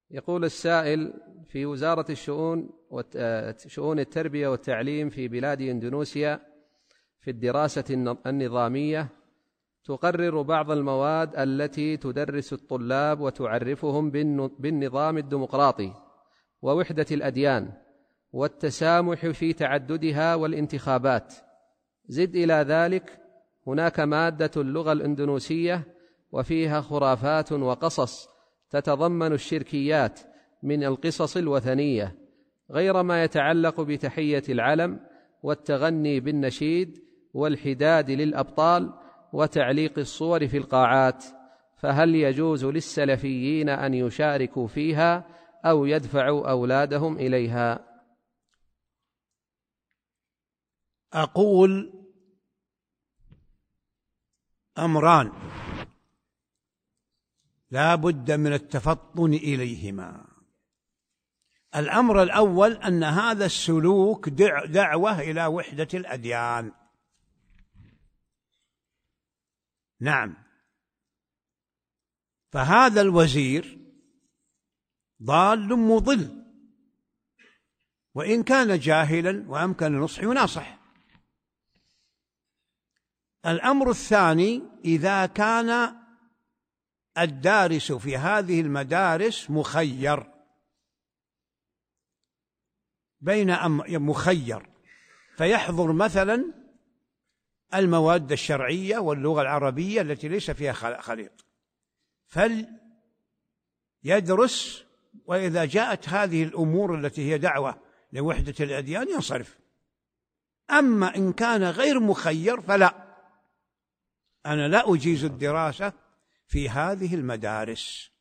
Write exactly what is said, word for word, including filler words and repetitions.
يقول السائل: في وزارة الشؤون شؤون التربية والتعليم في بلاد إندونيسيا في الدراسة النظامية تقرر بعض المواد التي تدرس الطلاب وتعرفهم بالنظام الديمقراطي ووحدة الأديان والتسامح في تعددها والانتخابات. زد إلى ذلك هناك مادة اللغة الإندونيسية وفيها خرافات وقصص تتضمن الشركيات من القصص الوثنية، غير ما يتعلق بتحية العلم والتغني بالنشيد والحداد للأبطال وتعليق الصور في القاعات، فهل يجوز للسلفيين أن يشاركوا فيها أو يدفعوا أولادهم إليها؟ أقول أمران لا بد من التفطن إليهما. الأمر الأول أن هذا السلوك دعوة إلى وحدة الأديان. نعم، فهذا الوزير ضال مضل، وإن كان جاهلا وأمكن النصح يناصح. الأمر الثاني: إذا كان الدارس في هذه المدارس مخير بين أمر مخير فيحضر مثلا المواد الشرعية واللغة العربية التي ليس فيها خليط، فليدرس، وإذا جاءت هذه الأمور التي هي دعوة لوحدة الأديان ينصرف. أما إن كان غير مخير فلا، أنا لا أجيز الدراسة في هذه المدارس.